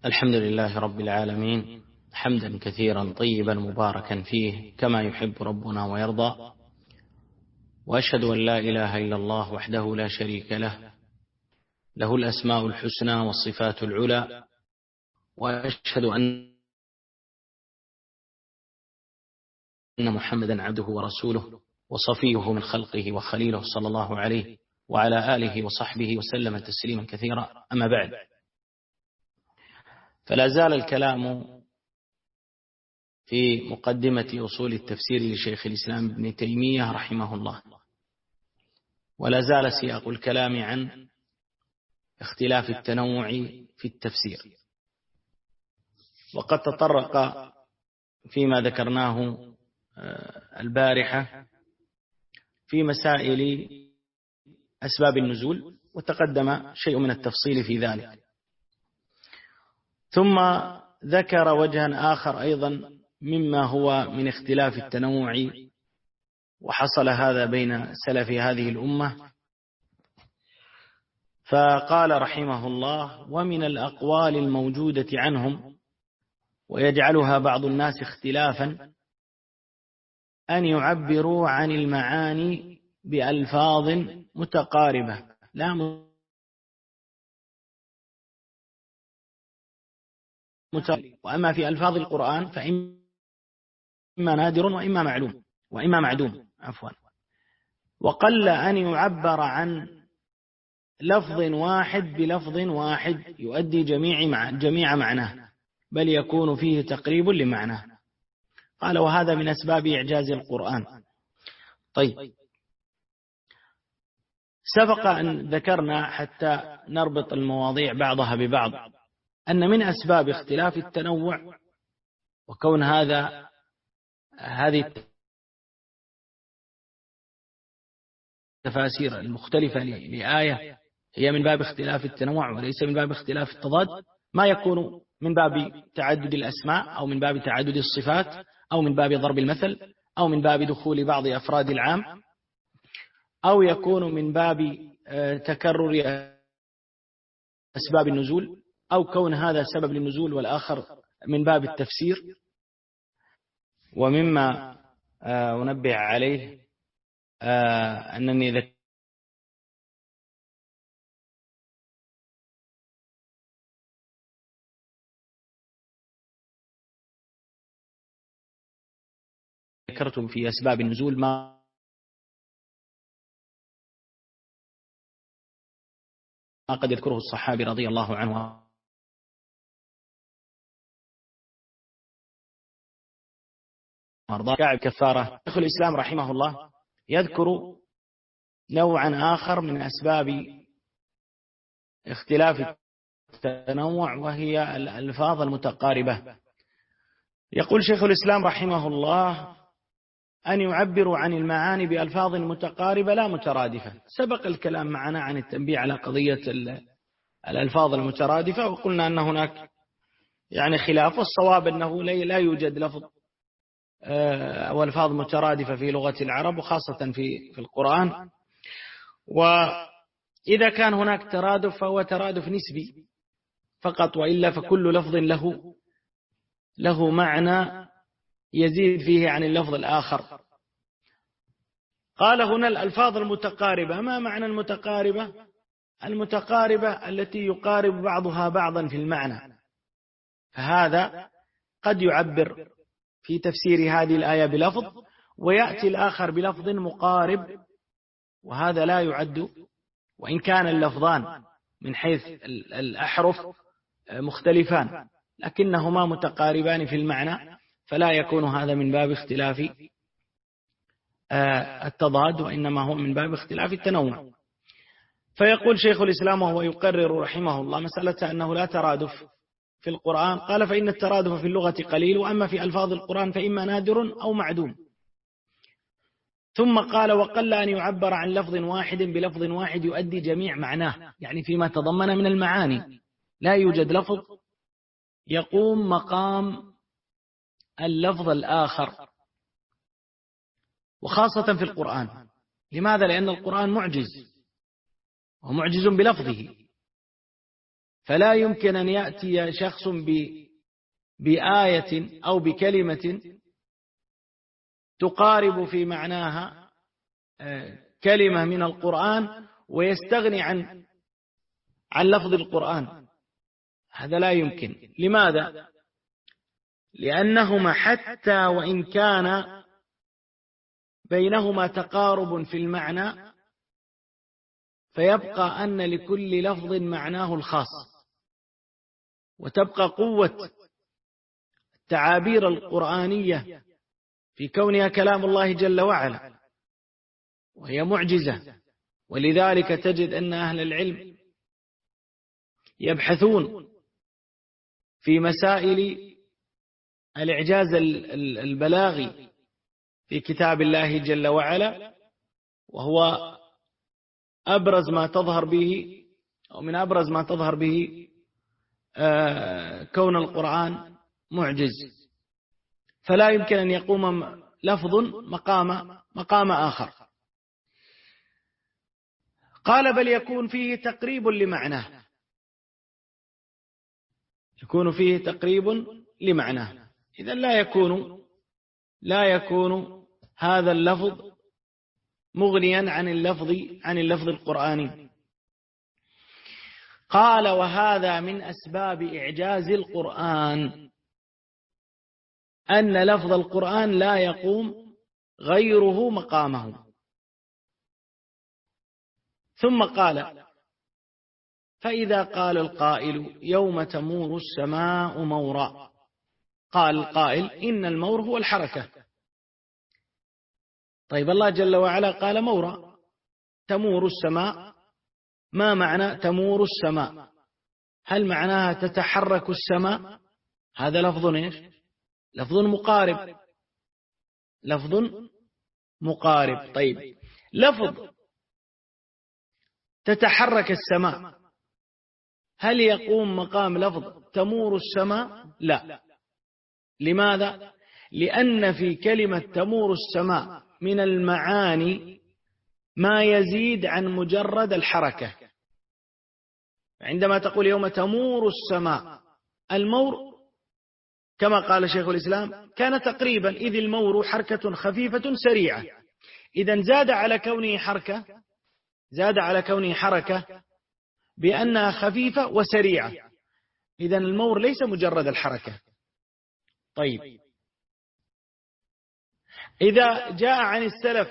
الحمد لله رب العالمين، حمدا كثيرا طيبا مباركا فيه كما يحب ربنا ويرضى. وأشهد أن لا إله إلا الله وحده لا شريك له، له الأسماء الحسنى والصفات العلى. وأشهد أن محمدا عبده ورسوله وصفيه من خلقه وخليله، صلى الله عليه وعلى آله وصحبه وسلم تسليما كثيرا. أما بعد، فلا زال الكلام في مقدمة أصول التفسير لشيخ الإسلام ابن تيمية رحمه الله، ولا زال سياق الكلام عن اختلاف التنوع في التفسير. وقد تطرق فيما ذكرناه البارحة في مسائل أسباب النزول، وتقدم شيء من التفصيل في ذلك. ثم ذكر وجها آخر أيضا مما هو من اختلاف التنوع، وحصل هذا بين سلف هذه الأمة. فقال رحمه الله: ومن الأقوال الموجودة عنهم ويجعلها بعض الناس اختلافا أن يعبروا عن المعاني بألفاظ متقاربة لا وأما في ألفاظ القرآن فإما نادر وإما معدوم وقل أن يعبر عن لفظ واحد بلفظ واحد يؤدي جميع معناه، بل يكون فيه تقريب لمعناه. قال: وهذا من أسباب إعجاز القرآن. طيب، سبق أن ذكرنا حتى نربط المواضيع بعضها ببعض أن من أسباب اختلاف التنوع وكون هذه التفاسير المختلفة لآية هي من باب اختلاف التنوع وليس من باب اختلاف التضاد، ما يكون من باب تعدد الأسماء أو من باب تعدد الصفات أو من باب ضرب المثل أو من باب دخول بعض أفراد العام، أو يكون من باب تكرر أسباب النزول، أو كون هذا سبب للنزول والآخر من باب التفسير. ومما أنبه عليه أنني ذكرتم في أسباب النزول ما قد يذكره الصحابي رضي الله عنه وارضاه كفارة. شيخ الإسلام رحمه الله يذكر نوعا آخر من أسباب اختلاف التنوع، وهي الألفاظ المتقاربة. يقول شيخ الإسلام رحمه الله: أن يعبروا عن المعاني بألفاظ متقاربة لا مترادفة. سبق الكلام معنا عن التنبيه على قضية الألفاظ المترادفة، وقلنا أن هناك خلاف، والصواب أنه لا يوجد لفظ أو ألفاظ مترادفة في لغة العرب، وخاصة في القرآن. وإذا كان هناك ترادف فهو ترادف نسبي فقط، وإلا فكل لفظ له معنى يزيد فيه عن اللفظ الآخر. قال هنا الألفاظ المتقاربة. ما معنى المتقاربة؟ المتقاربة التي يقارب بعضها بعضا في المعنى. فهذا قد يعبر في تفسير هذه الآية بلفظ، ويأتي الآخر بلفظ مقارب، وهذا لا يعد، وإن كان اللفظان من حيث الأحرف مختلفان لكنهما متقاربان في المعنى، فلا يكون هذا من باب اختلاف التضاد، وإنما هو من باب اختلاف التنوع. فيقول شيخ الإسلام وهو يقرر رحمه الله مسألة أنه لا ترادف في القرآن. قال: فإن الترادف في اللغة قليل، وأما في ألفاظ القرآن فإما نادر أو معدوم. ثم قال: وقل أن يعبر عن لفظ واحد بلفظ واحد يؤدي جميع معناه، فيما تضمن من المعاني لا يوجد لفظ يقوم مقام اللفظ الآخر، وخاصة في القرآن. لماذا؟ لأن القرآن معجز، ومعجز بلفظه، فلا يمكن أن يأتي شخص بآية أو بكلمة تقارب في معناها كلمة من القرآن ويستغني عن لفظ القرآن. هذا لا يمكن. لماذا؟ لأنهما حتى وإن كان بينهما تقارب في المعنى فيبقى أن لكل لفظ معناه الخاص، وتبقى قوة التعابير القرآنية في كونها كلام الله جل وعلا، وهي معجزة. ولذلك تجد أن أهل العلم يبحثون في مسائل الإعجاز البلاغي في كتاب الله جل وعلا، وهو أبرز ما تظهر به أو من أبرز ما تظهر به كون القرآن معجز، فلا يمكن أن يقوم لفظ مقام آخر. قال بل يكون فيه تقريب لمعناه، يكون فيه تقريب لمعناه. إذا لا يكون هذا اللفظ مغنيا عن اللفظ القرآني. قال وهذا من أسباب إعجاز القرآن أن لفظ القرآن لا يقوم غيره مقامه. ثم قال فإذا قال القائل يوم تمور السماء مورا، قال القائل إن المور هو الحركة. طيب الله جل وعلا قال مورا، تمور السماء، ما معنى تمور السماء؟ هل معناها تتحرك السماء؟ هذا لفظ إيش؟ لفظ مقارب، لفظ مقارب. طيب لفظ تتحرك السماء هل يقوم مقام لفظ تمور السماء؟ لا. لماذا؟ لأن في كلمة تمور السماء من المعاني ما يزيد عن مجرد الحركة. عندما تقول يوم تمور السماء، المور كما قال شيخ الإسلام كان تقريبا، إذ المور حركة خفيفة سريعة. إذا زاد على كونه حركة بأنها خفيفة وسريعة. إذا المور ليس مجرد الحركة. طيب إذا جاء عن السلف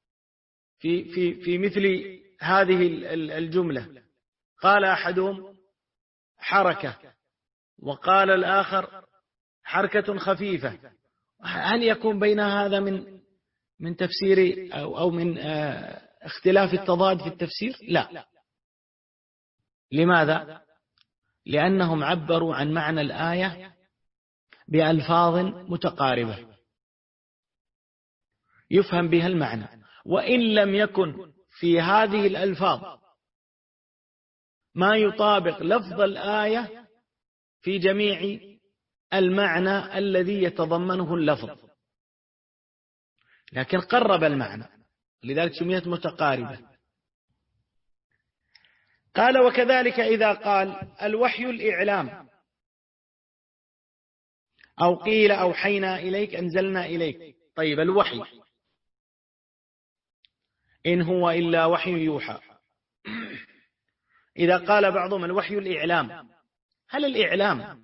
في مثل هذه الجملة، قال أحدهم حركة وقال الآخر حركة خفيفة، هل يكون بين هذا من تفسير أو من اختلاف التضاد في التفسير؟ لا. لماذا؟ لأنهم عبروا عن معنى الآية بألفاظ متقاربة يفهم بها المعنى، وإن لم يكن في هذه الألفاظ ما يطابق لفظ الآية في جميع المعنى الذي يتضمنه اللفظ، لكن قرب المعنى، لذلك سميت متقاربة. قال وكذلك إذا قال الوحي الإعلام، أو قيل أوحينا إليك أنزلنا إليك. طيب الوحي إن هو إلا وحي يوحى. إذا قال بعضهم الوحي الإعلام، هل الإعلام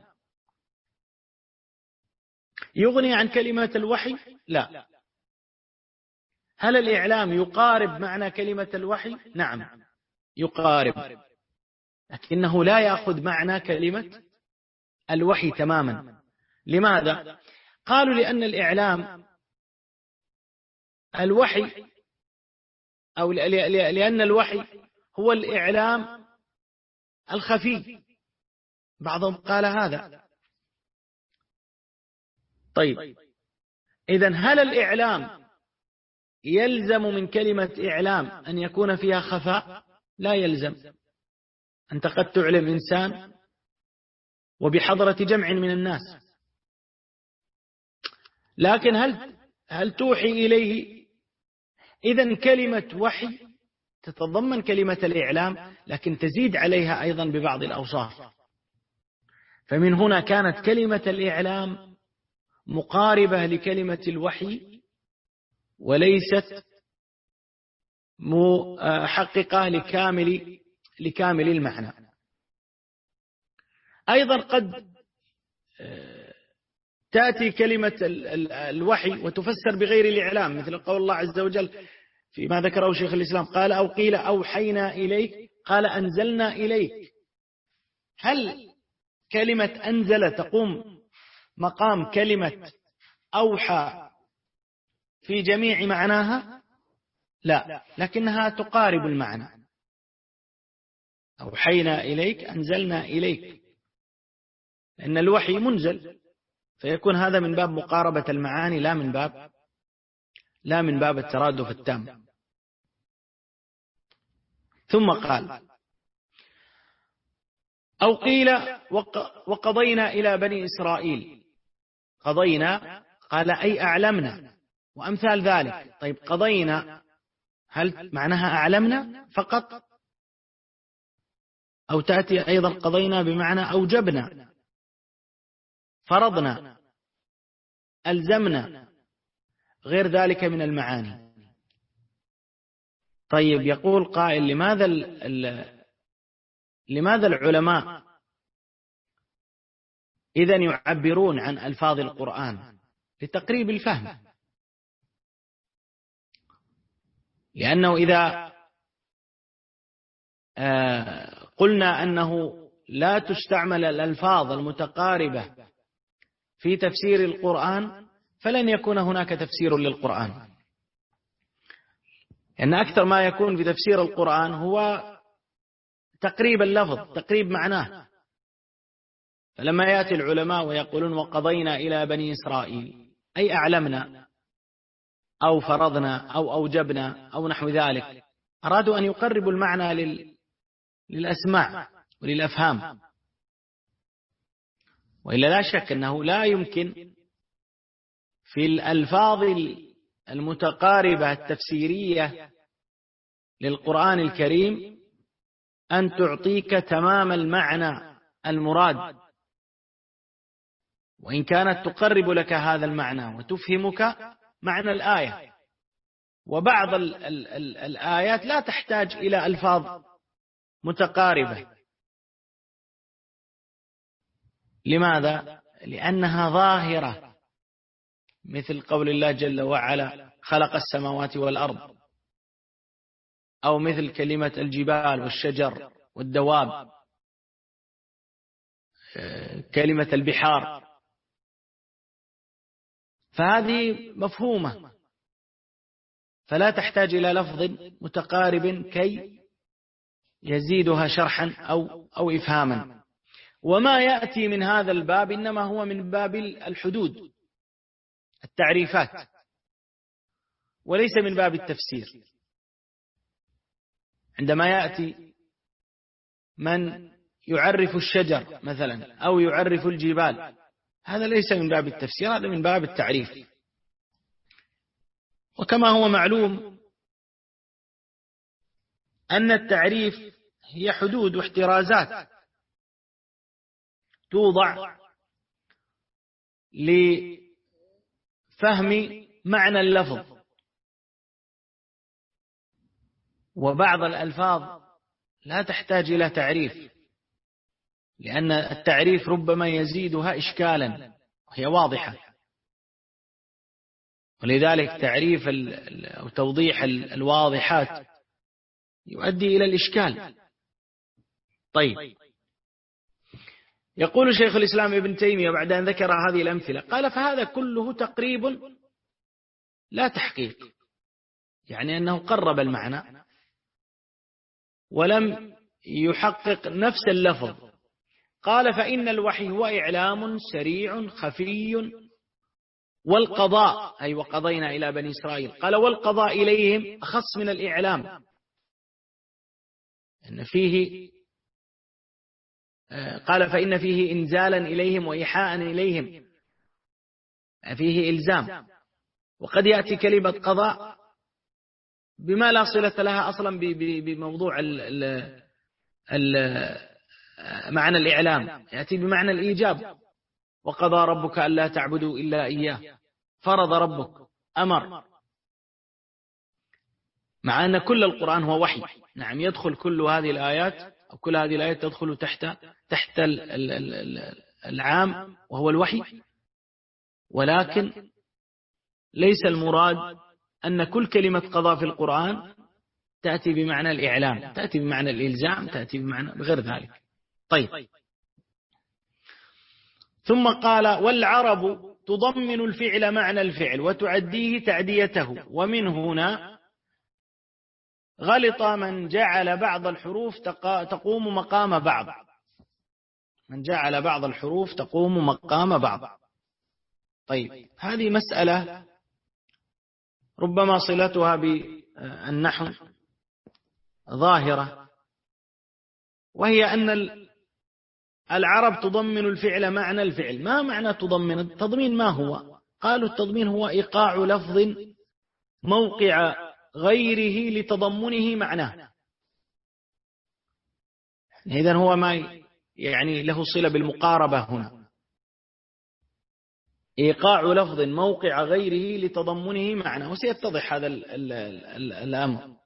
يغني عن كلمة الوحي؟ لا. هل الإعلام يقارب معنى كلمة الوحي؟ نعم يقارب، لكنه لا يأخذ معنى كلمة الوحي تماما. لماذا؟ قالوا لأن الإعلام الوحي، أو لأن الوحي هو الإعلام الخفي. بعضهم قال هذا. طيب إذن هل الإعلام يلزم من كلمة إعلام أن يكون فيها خفاء؟ لا يلزم. أنت قد تعلم إنسان وبحضرة جمع من الناس، لكن هل توحي إليه؟ إذن كلمة وحي تتضمن كلمة الإعلام، لكن تزيد عليها أيضا ببعض الأوصاف. فمن هنا كانت كلمة الإعلام مقاربة لكلمة الوحي وليست محققة لكامل المعنى. أيضا قد تأتي كلمة الوحي وتفسر بغير الإعلام، مثل قول الله عز وجل فيما ذكره شيخ الإسلام قال أو قيل أوحينا إليك قال أنزلنا إليك. هل كلمة أنزل تقوم مقام كلمة أوحى في جميع معناها؟ لا، لكنها تقارب المعنى. أوحينا إليك أنزلنا إليك، لأن الوحي منزل، فيكون هذا من باب مقاربة المعاني لا من باب الترادف التام. ثم قال أو قيل وقضينا إلى بني إسرائيل. قضينا قال أي أعلمنا وأمثال ذلك. طيب قضينا هل معناها أعلمنا فقط، أو تأتي أيضا قضينا بمعنى أوجبنا، فرضنا، ألزمنا، غير ذلك من المعاني. طيب يقول قائل لماذا العلماء إذن يعبرون عن ألفاظ القرآن؟ لتقريب الفهم، لأنه إذا قلنا أنه لا تستعمل الألفاظ المتقاربة في تفسير القرآن فلن يكون هناك تفسير للقرآن، لأن أكثر ما يكون في تفسير القرآن هو تقريب اللفظ، تقريب معناه. فلما يأتي العلماء ويقولون وقضينا إلى بني إسرائيل أي أعلمنا أو فرضنا أو أوجبنا أو نحو ذلك، أرادوا أن يقربوا المعنى للأسماع وللأفهام. وإلا لا شك أنه لا يمكن في الألفاظ المتقاربة التفسيرية للقرآن الكريم أن تعطيك تمام المعنى المراد، وإن كانت تقرب لك هذا المعنى وتفهمك معنى الآية. وبعض الآيات لا تحتاج إلى ألفاظ متقاربة. لماذا؟ لأنها ظاهرة، مثل قول الله جل وعلا خلق السماوات والأرض، أو مثل كلمة الجبال والشجر والدواب، كلمة البحار، فهذه مفهومة، فلا تحتاج إلى لفظ متقارب كي يزيدها شرحا أو إفهاما. وما يأتي من هذا الباب إنما هو من باب الحدود، التعريفات، وليس من باب التفسير. عندما يأتي من يعرف الشجر مثلا أو يعرف الجبال، هذا ليس من باب التفسير، هذا من باب التعريف. وكما هو معلوم أن التعريف هي حدود واحترازات توضع لفهم معنى اللفظ. وبعض الألفاظ لا تحتاج إلى تعريف، لأن التعريف ربما يزيدها إشكالا وهي واضحة، ولذلك تعريف أو توضيح الواضحات يؤدي إلى الإشكال. طيب، يقول شيخ الإسلام ابن تيمية بعد أن ذكر هذه الأمثلة قال فهذا كله تقريب لا تحقيق، يعني أنه قرب المعنى ولم يحقق نفس اللفظ. قال فإن الوحي هو إعلام سريع خفي، والقضاء أي وقضينا إلى بني إسرائيل، قال والقضاء إليهم أخص من الإعلام، إن فيه قال فإن فيه إنزالا إليهم وإيحاء إليهم، فيه إلزام. وقد يأتي كلمة قضاء بما لا صلة لها أصلا بموضوع معنى الإعلام، يأتي بمعنى الإيجاب. وقضى ربك ألا تعبدوا إلا إياه، فرض ربك، أمر، مع أن كل القرآن هو وحي. نعم، يدخل كل هذه الآيات أو كل هذه الآيات تدخل تحت العام وهو الوحي، ولكن ليس المراد أن كل كلمة قضاء في القرآن تأتي بمعنى الإعلام، تأتي بمعنى الإلزام، تأتي بمعنى بغير ذلك. طيب، ثم قال: والعرب تضمن الفعل معنى الفعل وتعديه تعديته، ومن هنا غلط من جعل بعض الحروف تقوم مقام بعض. من جعل بعض الحروف تقوم مقام بعض. طيب، هذه مسألة ربما صلتها بالنحو ظاهرة، وهي أن العرب تضمن الفعل معنى الفعل. ما معنى تضمن؟ التضمين ما هو؟ قالوا التضمين هو إيقاع لفظ موقع غيره لتضمنه معناه. إذن هو ما يعني له صلة بالمقاربة هنا، إيقاع لفظ موقع غيره لتضمنه معناه، وسيتضح هذا الأمر.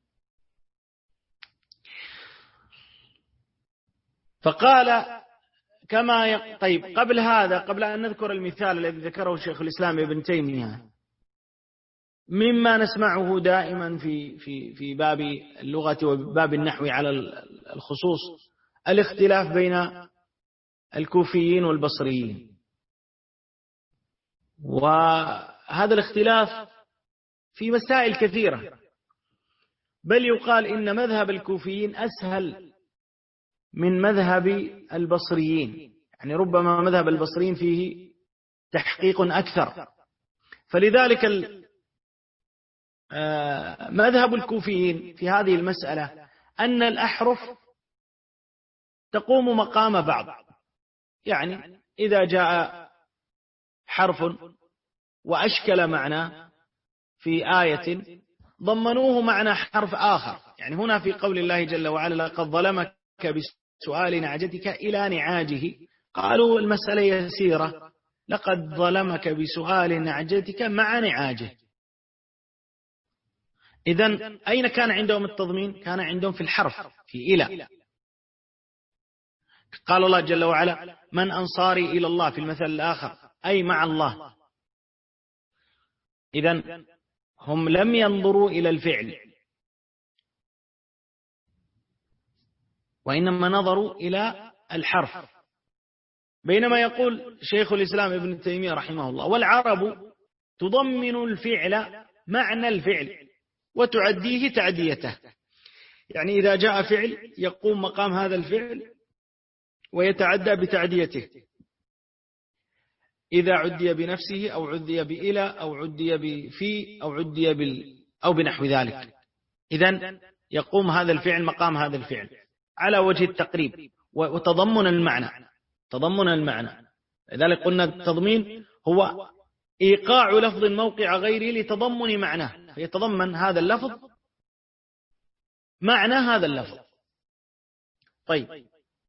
فقال طيب، قبل هذا، قبل أن نذكر المثال الذي ذكره شيخ الإسلام ابن تيمية، مما نسمعه دائما في باب اللغة وباب النحو على الخصوص، الاختلاف بين الكوفيين والبصريين. وهذا الاختلاف في مسائل كثيرة، بل يقال إن مذهب الكوفيين أسهل من مذهب البصريين، يعني ربما مذهب البصريين فيه تحقيق أكثر. فلذلك مذهب الكوفيين في هذه المسألة أن الأحرف تقوم مقام بعض، يعني إذا جاء حرف وأشكل معنى في آية ضمنوه معنى حرف آخر. يعني هنا في قول الله جل وعلا: لقد ظلمك بسؤال نعجتك إلى نعاجه، قالوا المسألة يسيرة، لقد ظلمك بسؤال نعجتك مع نعاجه. إذن أين كان عندهم التضمين؟ كان عندهم في الحرف، في إلى. قال الله جل وعلا: من أنصاري إلى الله في المثل الآخر، أي مع الله. إذن هم لم ينظروا إلى الفعل، وإنما نظروا إلى الحرف. بينما يقول شيخ الإسلام ابن تيمية رحمه الله: والعرب تضمن الفعل معنى الفعل وتعديه تعديته. يعني إذا جاء فعل يقوم مقام هذا الفعل ويتعدى بتعديته، إذا عدي بنفسه أو عدي بإلى أو عدي بفي أو عدي أو بنحو ذلك. إذن يقوم هذا الفعل مقام هذا الفعل على وجه التقريب وتضمن المعنى. تضمن المعنى، لذلك قلنا التضمين هو إيقاع لفظ موقع غيره لتضمن معناه، فيتضمن هذا اللفظ معنى هذا اللفظ. طيب،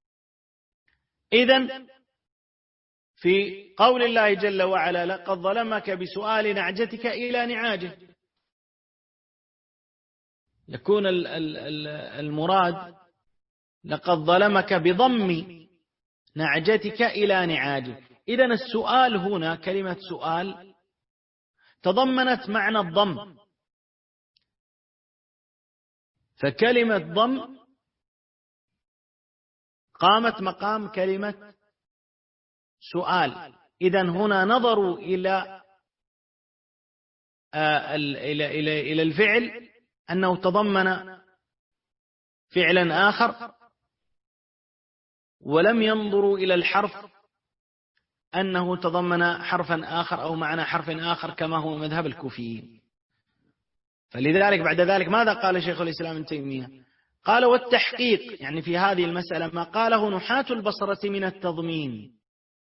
إذن في قول الله جل وعلا: لقد ظلمك بسؤال نعجتك إلى نعاجه، يكون المراد لقد ظلمك بضم نعجتك إلى نعاجه. إذن السؤال هنا، كلمة سؤال تضمنت معنى الضم، فكلمة ضم قامت مقام كلمة سؤال. إذن هنا نظروا إلى الفعل أنه تضمن فعلا آخر، ولم ينظروا إلى الحرف أنه تضمن حرفا آخر أو معنى حرف آخر كما هو مذهب الكوفيين. فلذلك بعد ذلك ماذا قال شيخ الإسلام ابن تيمية؟ قال: والتحقيق، يعني في هذه المسألة ما قاله نحاة البصرة من التضمين،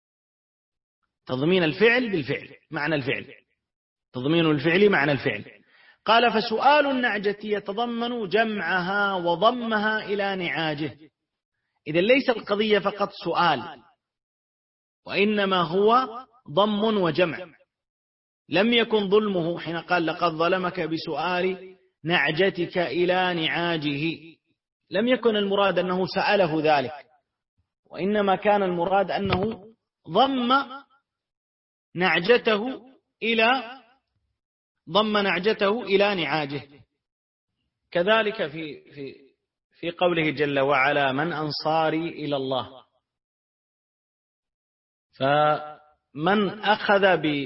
تضمين الفعل بالفعل، معنى الفعل، تضمين الفعل معنى الفعل. قال: فسؤال النعجة يتضمن جمعها وضمها إلى نعاجه. إذا ليس القضية فقط سؤال، وإنما هو ضم وجمع. لم يكن ظلمه حين قال لقد ظلمك بسؤال نعجتك إلى نعاجه، لم يكن المراد أنه سأله ذلك، وإنما كان المراد أنه ضم نعجته إلى نعاجه. كذلك في قوله جل وعلا من أنصاري إلى الله، فمن أخذ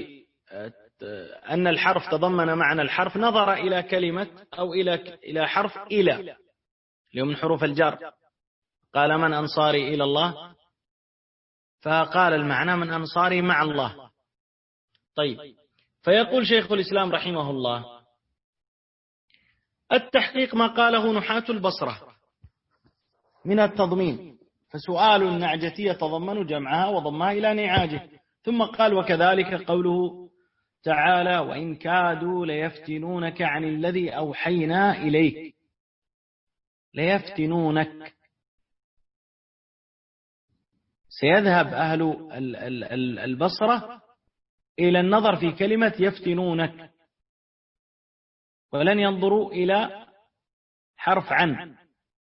بأن الحرف تضمن معنى الحرف نظر إلى كلمة أو إلى حرف إلى من حروف الجر، قال من أنصاري إلى الله، فقال المعنى من أنصاري مع الله. طيب، فيقول شيخ الإسلام رحمه الله التحقيق ما قاله نحاة البصرة من التضمين، فسؤال النعجة يتضمن جمعها وضمها إلى نعاجه. ثم قال وكذلك قوله تعالى وإن كادوا ليفتنونك عن الذي أوحينا إليك، ليفتنونك، سيذهب أهل البصرة إلى النظر في كلمة يفتنونك، ولن ينظروا إلى حرف عن،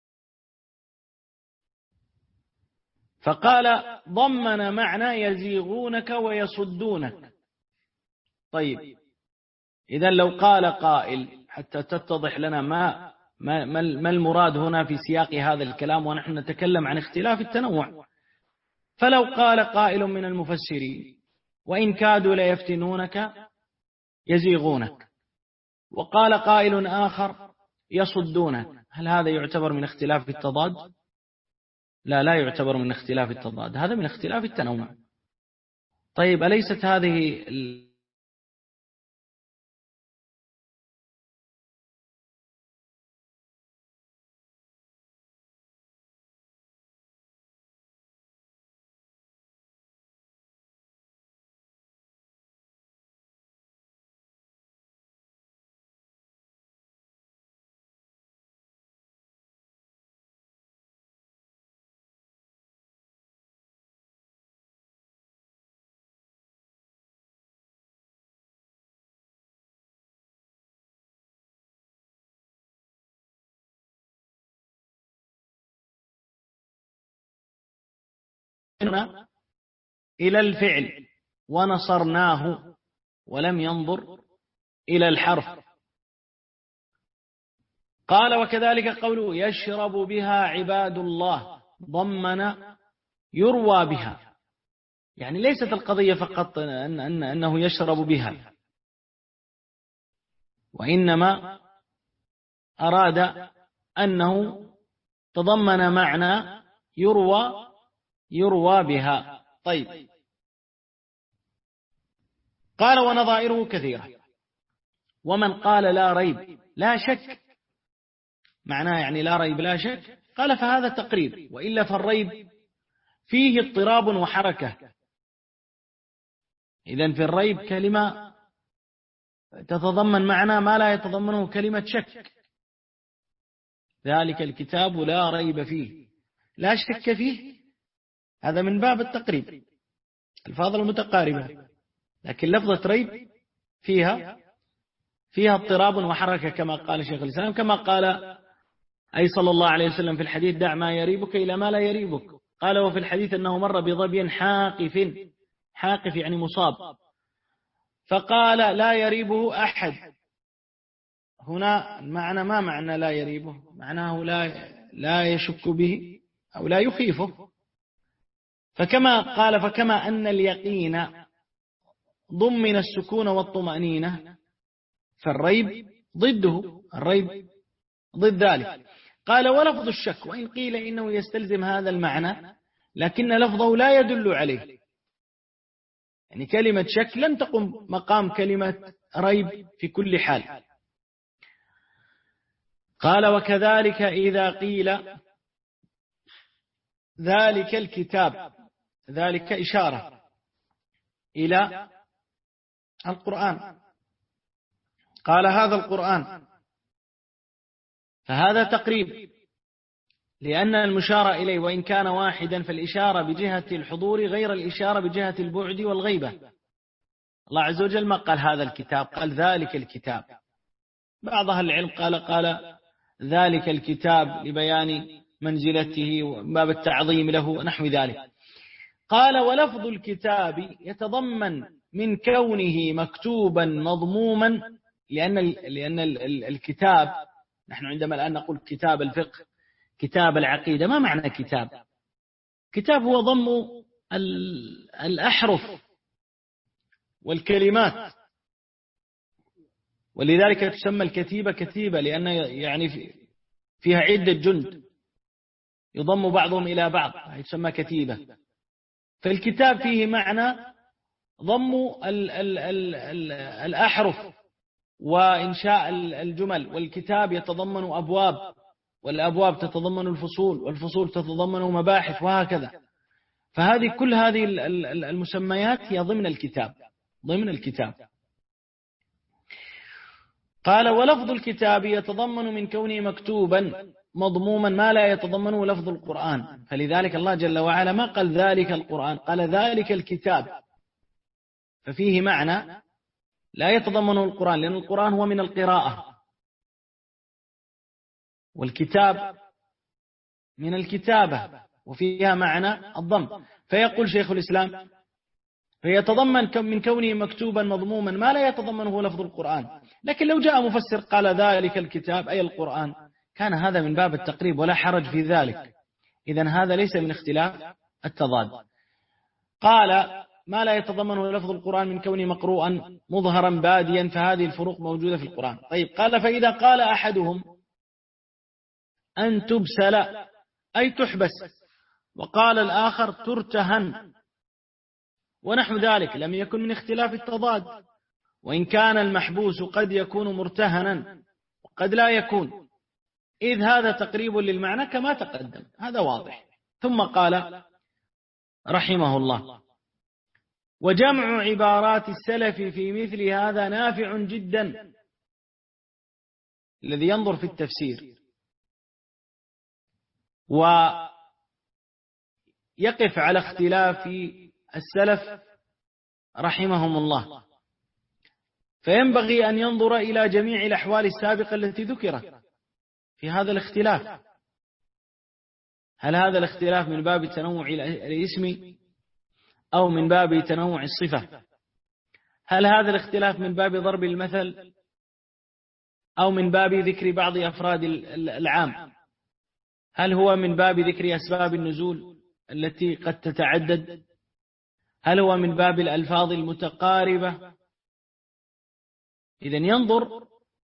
فقال ضمن معنى يزيغونك ويصدونك. طيب، إذا لو قال قائل حتى تتضح لنا ما المراد هنا في سياق هذا الكلام ونحن نتكلم عن اختلاف التنوع، فلو قال قائل من المفسرين وإن كادوا ليفتنونك يزيغونك، وقال قائل آخر يصدونك، هل هذا يعتبر من اختلاف التضاد؟ لا يعتبر من اختلاف التضاد، هذا من اختلاف التنوع. طيب، أليست هذه إلى الفعل ونصرناه ولم ينظر إلى الحرف. قال وكذلك قوله يشرب بها عباد الله، ضمن يروى بها، يعني ليست القضية فقط أنه يشرب بها، وإنما أراد أنه تضمن معنى يروى بها. طيب، قال ونظائره كثيرة، ومن قال لا ريب لا شك، معناه يعني لا ريب لا شك، قال فهذا تقريب، وإلا فالريب فيه اضطراب وحركة. إذن في الريب كلمة تتضمن معنى ما لا يتضمنه كلمة شك، ذلك الكتاب لا ريب فيه لا شك فيه، هذا من باب التقريب، الفاظ المتقاربة، لكن لفظة ريب فيها اضطراب وحركة كما قال شيخ الإسلام، كما قال أي صلى الله عليه وسلم في الحديث دع ما يريبك إلى ما لا يريبك. قال وفي الحديث أنه مر بظبي حاقف يعني مصاب، فقال لا يريبه أحد. هنا معنى ما معنى لا يريبه؟ معناه لا يشك به أو لا يخيفه. فكما أن اليقين ضمن السكون والطمأنينة، فالريب ضده، الريب ضد ذلك. قال ولفظ الشك وإن قيل إنه يستلزم هذا المعنى لكن لفظه لا يدل عليه، يعني كلمة شك لن تقم مقام كلمة ريب في كل حال. قال وكذلك إذا قيل ذلك الكتاب، ذلك إشارة إلى القرآن، قال هذا القرآن، فهذا تقريب، لأن المشار إليه وإن كان واحدا فالإشارة بجهة الحضور غير الإشارة بجهة البعد والغيبة. الله عز وجل ما قال هذا الكتاب، قال ذلك الكتاب. بعض أهل العلم قال ذلك الكتاب لبيان منزلته وباب التعظيم له ونحو ذلك. قال ولفظ الكتاب يتضمن من كونه مكتوبا مضموما، لأن الكتاب، نحن عندما الآن نقول كتاب الفقه كتاب العقيدة، ما معنى كتاب؟ كتاب هو ضم الأحرف والكلمات، ولذلك تسمى الكتيبة كتيبة، لأن يعني فيها عدة جند يضم بعضهم إلى بعض، يسمى كتيبة. فالكتاب فيه معنى ضم الأحرف وإنشاء الجمل، والكتاب يتضمن أبواب، والأبواب تتضمن الفصول، والفصول تتضمن مباحث، وهكذا. فهذه كل هذه المسميات هي ضمن الكتاب. قال ولفظ الكتاب يتضمن من كونه مكتوبا مضموما ما لا يتضمنه لفظ القرآن، فلذلك الله جل وعلا ما قال ذلك القرآن، قال ذلك الكتاب، ففيه معنى لا يتضمنه القرآن، لأن القرآن هو من القراءة، والكتاب من الكتابة وفيها معنى الضم. فيقول شيخ الإسلام فيتضمن من كونه مكتوبا مضموما ما لا يتضمنه لفظ القرآن. لكن لو جاء مفسر قال ذلك الكتاب أي القرآن كان هذا من باب التقريب ولا حرج في ذلك، إذن هذا ليس من اختلاف التضاد. قال ما لا يتضمنه لفظ القرآن من كونه مقروءا مظهرا باديا، فهذه الفروق موجودة في القرآن. طيب قال فإذا قال أحدهم أن تبسل أي تحبس، وقال الآخر ترتهن ونحو ذلك، لم يكن من اختلاف التضاد، وإن كان المحبوس قد يكون مرتهنا وقد لا يكون، إذ هذا تقريب للمعنى كما تقدم، هذا واضح. ثم قال رحمه الله وجمع عبارات السلف في مثل هذا نافع جدا. الذي ينظر في التفسير ويقف على اختلاف السلف رحمهم الله فينبغي أن ينظر إلى جميع الأحوال السابقة التي ذكرت في هذا الاختلاف. هل هذا الاختلاف من باب تنوع الاسم أو من باب تنوع الصفة؟ هل هذا الاختلاف من باب ضرب المثل أو من باب ذكر بعض أفراد العام؟ هل هو من باب ذكر أسباب النزول التي قد تتعدد؟ هل هو من باب الألفاظ المتقاربة؟ إذن ينظر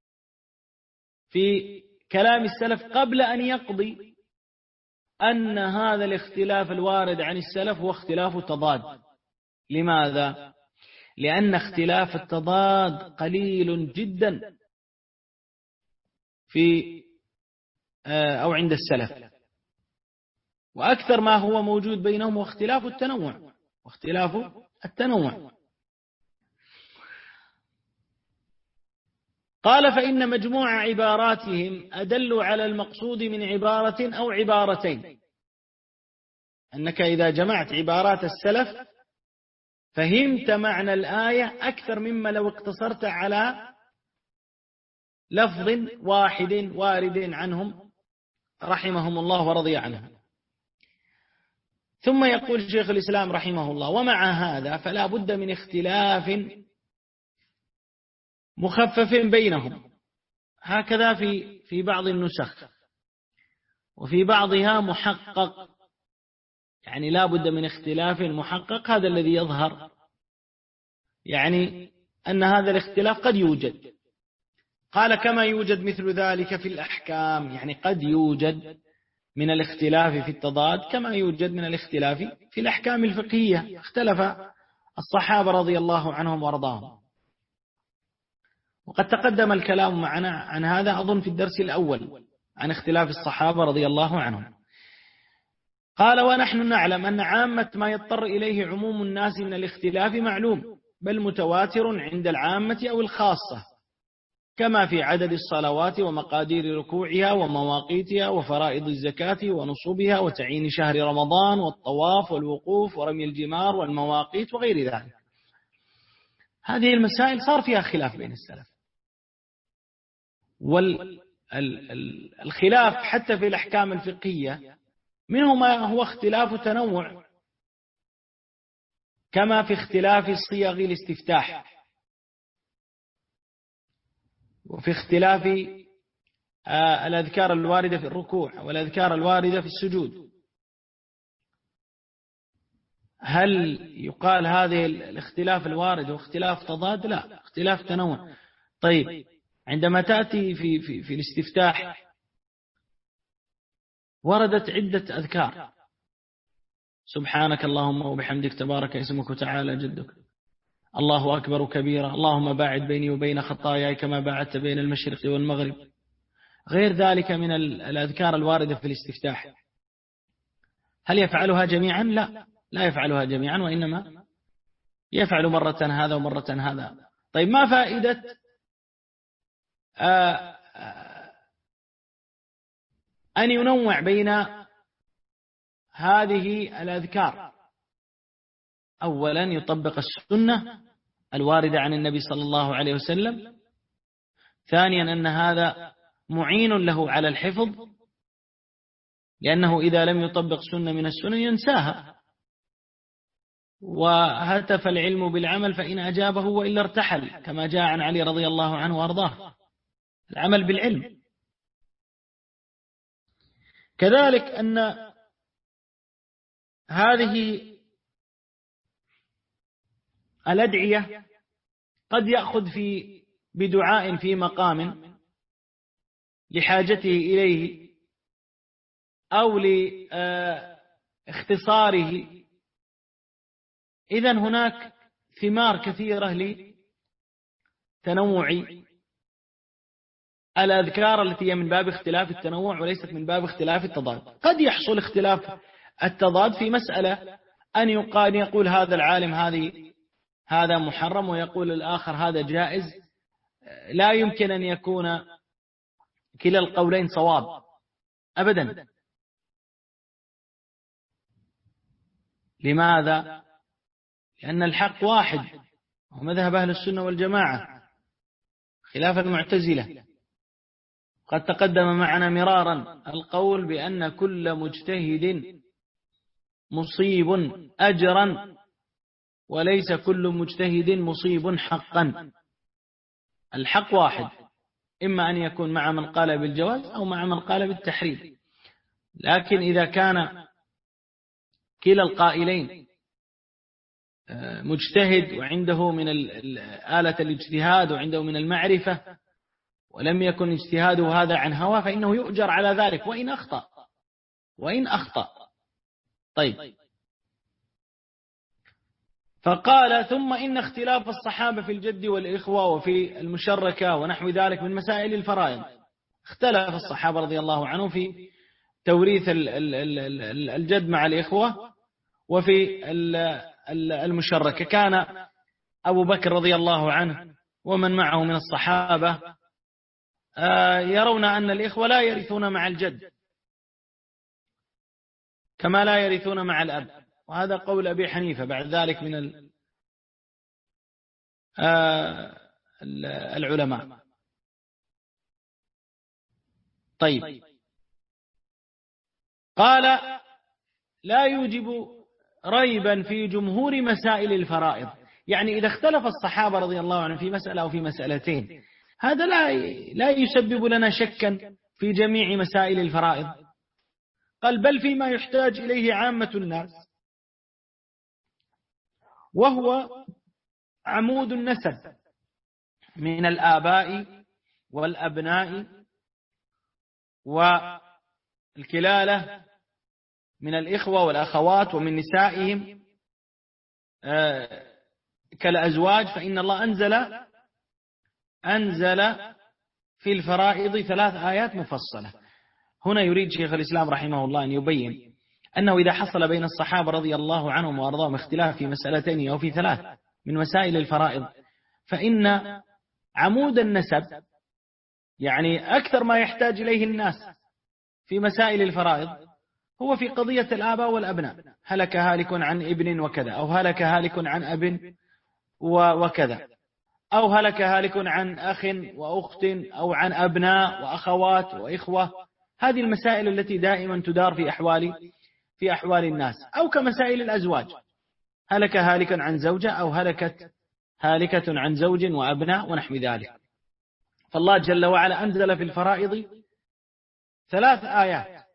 في كلام السلف قبل أن يقضي أن هذا الاختلاف الوارد عن السلف هو اختلاف تضاد. لماذا؟ لأن اختلاف التضاد قليل جدا في أو عند السلف، وأكثر ما هو موجود بينهم واختلاف التنوع. قال فإن مجموع عباراتهم أدل على المقصود من عبارة أو عبارتين، أنك إذا جمعت عبارات السلف فهمت معنى الآية أكثر مما لو اقتصرت على لفظ واحد وارد عنهم رحمهم الله ورضي عنهم. ثم يقول شيخ الإسلام رحمه الله ومع هذا فلا بد من اختلاف مخفف بينهم، هكذا في بعض النسخ، وفي بعضها محقق، يعني لا بد من اختلاف محقق. هذا الذي يظهر يعني أن هذا الاختلاف قد يوجد. قال كما يوجد مثل ذلك في الأحكام، يعني قد يوجد من الاختلاف في التضاد كما يوجد من الاختلاف في الأحكام الفقهية. اختلف الصحابة رضي الله عنهم وارضاهم، وقد تقدم الكلام معنا عن هذا أظن في الدرس الأول عن اختلاف الصحابة رضي الله عنهم. قال ونحن نعلم أن عامة ما يضطر إليه عموم الناس من الاختلاف معلوم، بل متواتر عند العامة أو الخاصة. كما في عدد الصلوات ومقادير ركوعها ومواقيتها وفرائض الزكاة ونصوبها وتعيين شهر رمضان والطواف والوقوف ورمي الجمار والمواقيت وغير ذلك. هذه المسائل صار فيها خلاف بين السلف، والخلاف حتى في الأحكام الفقهية منه ما هو اختلاف تنوع، كما في اختلاف صيغ الاستفتاح، وفي اختلاف الأذكار الواردة في الركوع والأذكار الواردة في السجود. هل يقال هذه الاختلاف الوارد واختلاف تضاد؟ لا، اختلاف تنوع. طيب، عندما تأتي في الاستفتاح وردت عدة أذكار: سبحانك اللهم وبحمدك تبارك اسمك وتعالى جدك، الله أكبر كبيرا، اللهم باعد بيني وبين خطاياي كما باعدت بين المشرق والمغرب، غير ذلك من الأذكار الواردة في الاستفتاح. هل يفعلها جميعا؟ لا يفعلها جميعا، وإنما يفعل مرة هذا ومرة هذا. طيب، ما فائدة أن ينوع بين هذه الأذكار؟ أولا، يطبق السنة الواردة عن النبي صلى الله عليه وسلم. ثانيا، أن هذا معين له على الحفظ، لأنه إذا لم يطبق سنة من السنن ينساها، وهتف العلم بالعمل فإن أجابه وإلا ارتحل، كما جاء عن علي رضي الله عنه وأرضاه، العمل بالعلم. كذلك أن هذه الأدعية قد يأخذ بدعاء في مقام لحاجته إليه أو لاختصاره. إذن هناك ثمار كثيرة لتنوع الأذكار التي هي من باب اختلاف التنوع وليست من باب اختلاف التضاد. قد يحصل اختلاف التضاد في مسألة، أن يقول هذا العالم هذا محرم، ويقول الآخر هذا جائز. لا يمكن أن يكون كلا القولين صواب أبدا. لماذا؟ لأن الحق واحد، ومذهب أهل السنة والجماعة، خلاف المعتزلة. قد تقدم معنا مرارا القول بأن كل مجتهد مصيب أجرا، وليس كل مجتهد مصيب حقا. الحق واحد، إما أن يكون مع من قال بالجواز أو مع من قال بالتحريم. لكن إذا كان كلا القائلين مجتهد وعنده من آلة الاجتهاد وعنده من المعرفة، ولم يكن اجتهاده هذا عن هوى، فإنه يؤجر على ذلك وإن أخطأ. طيب، فقال: ثم إن اختلاف الصحابة في الجد والإخوة وفي المشركة ونحو ذلك من مسائل الفرائض. اختلف الصحابة رضي الله عنهم في توريث الجد مع الإخوة وفي المشركة. كان أبو بكر رضي الله عنه ومن معه من الصحابة يرون أن الإخوة لا يرثون مع الجد كما لا يرثون مع الأب، وهذا قول أبي حنيفة. بعد ذلك من العلماء. طيب، قال: لا يوجب ريبا في جمهور مسائل الفرائض. يعني إذا اختلف الصحابة رضي الله عنهم في مسألة أو في مسألتين، هذا لا يسبب لنا شكا في جميع مسائل الفرائض. قال: بل فيما يحتاج إليه عامة الناس، وهو عمود النسب من الآباء والأبناء، والكلالة من الإخوة والأخوات، ومن نسائهم كالأزواج. فإن الله أنزل في الفرائض 3 آيات مفصلة. هنا يريد شيخ الإسلام رحمه الله أن يبين أنه إذا حصل بين الصحابة رضي الله عنهم وأرضاهم اختلاف في مسألتين أو في 3 من مسائل الفرائض، فإن عمود النسب يعني أكثر ما يحتاج إليه الناس في مسائل الفرائض هو في قضية الآباء والأبناء، هلك هالك عن ابن وكذا، أو هلك هالك عن أب وكذا، أو هلك هالك عن أخ وأخت، أو عن أبناء وأخوات وإخوة. هذه المسائل التي دائما تدار في أحوال الناس، أو كمسائل الأزواج، هلك هالك عن زوجة، أو هلكت هالكة عن زوج وأبناء ونحو ذلك. فالله جل وعلا أنزل في الفرائض 3 آيات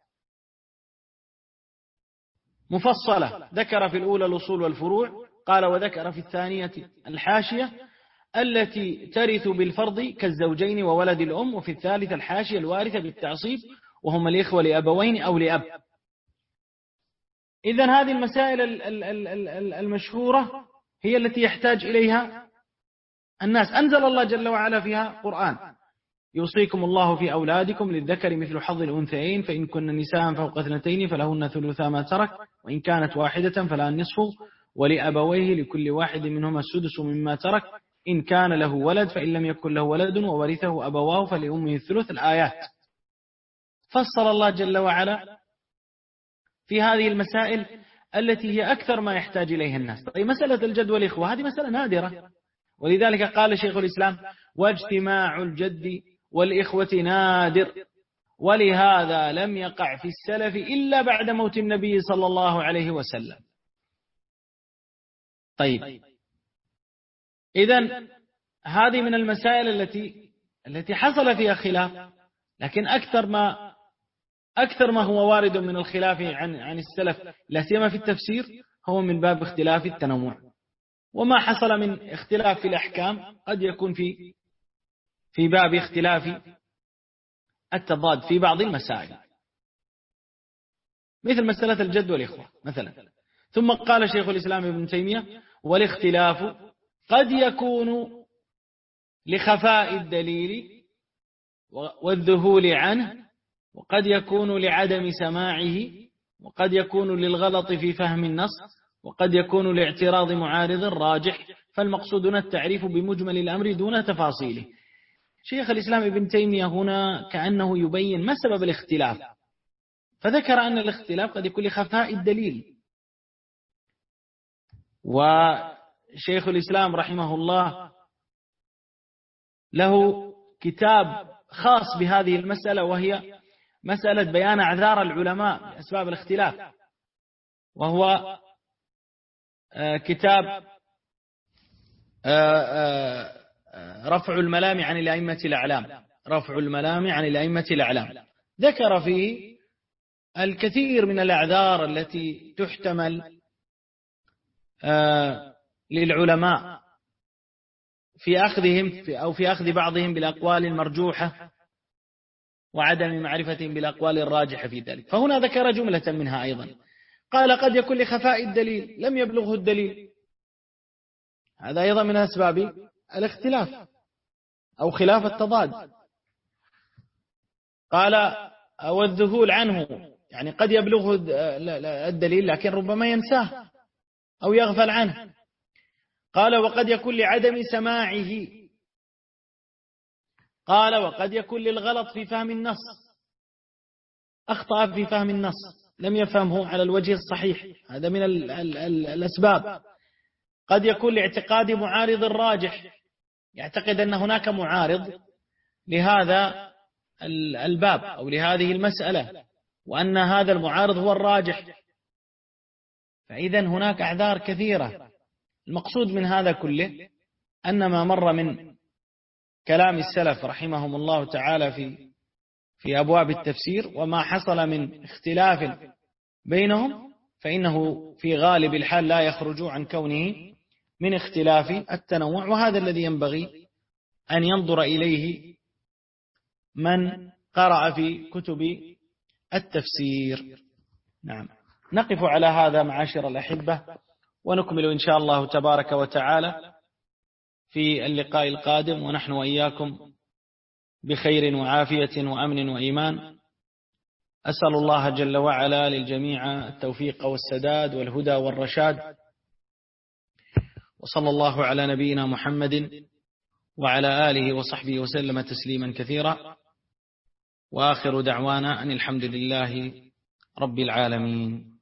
مفصلة، ذكر في الأولى الأصول والفروع، قال وذكر في الثانية الحاشية التي ترث بالفرض كالزوجين وولد الأم، وفي الثالثة الحاشية الوارثة بالتعصيب وهم الإخوة لأبوين أو لأب. إذن هذه المسائل المشهورة هي التي يحتاج إليها الناس، أنزل الله جل وعلا فيها قرآن: يوصيكم الله في أولادكم للذكر مثل حظ الأنثيين، فإن كن نساء فوق 2 فلهن ثلثا ما ترك، وإن كانت واحدة فلها النصف، ولأبويه لكل واحد منهما السدس مما ترك، إن كان له ولد، فإن لم يكن له ولد وورثه أبواه فلأمه الثلث. الآيات فصل الله جل وعلا في هذه المسائل التي هي أكثر ما يحتاج إليها الناس. طيب مسألة الجد والإخوة هذه مسألة نادرة، ولذلك قال شيخ الإسلام: واجتماع الجد والإخوة نادر، ولهذا لم يقع في السلف إلا بعد موت النبي صلى الله عليه وسلم. طيب إذن هذه من المسائل التي حصل فيها خلاف، لكن أكثر ما هو وارد من الخلاف عن السلف لا سيما في التفسير هو من باب اختلاف التنوع، وما حصل من اختلاف في الأحكام قد يكون في باب اختلاف التضاد في بعض المسائل، مثل مسألة الجد والإخوة مثلا. ثم قال شيخ الإسلام ابن تيمية: والاختلاف قد يكون لخفاء الدليل والذهول عنه، وقد يكون لعدم سماعه، وقد يكون للغلط في فهم النص، وقد يكون لاعتراض معارض راجح، فالمقصود هنا التعريف بمجمل الأمر دون تفاصيله. شيخ الإسلام ابن تيمية هنا كأنه يبين ما سبب الاختلاف، فذكر أن الاختلاف قد يكون لخفاء الدليل. وشيخ الإسلام رحمه الله له كتاب خاص بهذه المسألة، وهي مسألة بيان أعذار العلماء بأسباب الاختلاف، وهو كتاب رفع الملام عن الأئمة الأعلام، رفع الملام عن الأئمة الأعلام. ذكر فيه الكثير من الأعذار التي تحتمل للعلماء في أخذهم أو في أخذ بعضهم بالأقوال المرجوحة وعدم معرفتهم بالأقوال الراجحة في ذلك. فهنا ذكر جملة منها أيضا، قال: قد يكون لخفاء الدليل، لم يبلغه الدليل، هذا أيضا من أسباب الاختلاف أو خلاف التضاد. قال: والذهول عنه، يعني قد يبلغه الدليل لكن ربما ينساه أو يغفل عنه. قال: وقد يكون لعدم سماعه. قال: وقد يكون للغلط في فهم النص، أخطأ في فهم النص، لم يفهمه على الوجه الصحيح، هذا من الأسباب. قد يكون لاعتقاد معارض الراجح، يعتقد أن هناك معارض لهذا الباب أو لهذه المسألة، وأن هذا المعارض هو الراجح، فإذا هناك أعذار كثيرة. المقصود من هذا كله أن ما مر من كلام السلف رحمهم الله تعالى في أبواب التفسير وما حصل من اختلاف بينهم، فإنه في غالب الحال لا يخرج عن كونه من اختلاف التنوع، وهذا الذي ينبغي أن ينظر إليه من قرأ في كتب التفسير. نعم، نقف على هذا معاشر الأحبة، ونكمل إن شاء الله تبارك وتعالى في اللقاء القادم، ونحن وإياكم بخير وعافية وأمن وإيمان. أسأل الله جل وعلا للجميع التوفيق والسداد والهدى والرشاد، وصلى الله على نبينا محمد وعلى آله وصحبه وسلم تسليما كثيرا، وآخر دعوانا أن الحمد لله رب العالمين.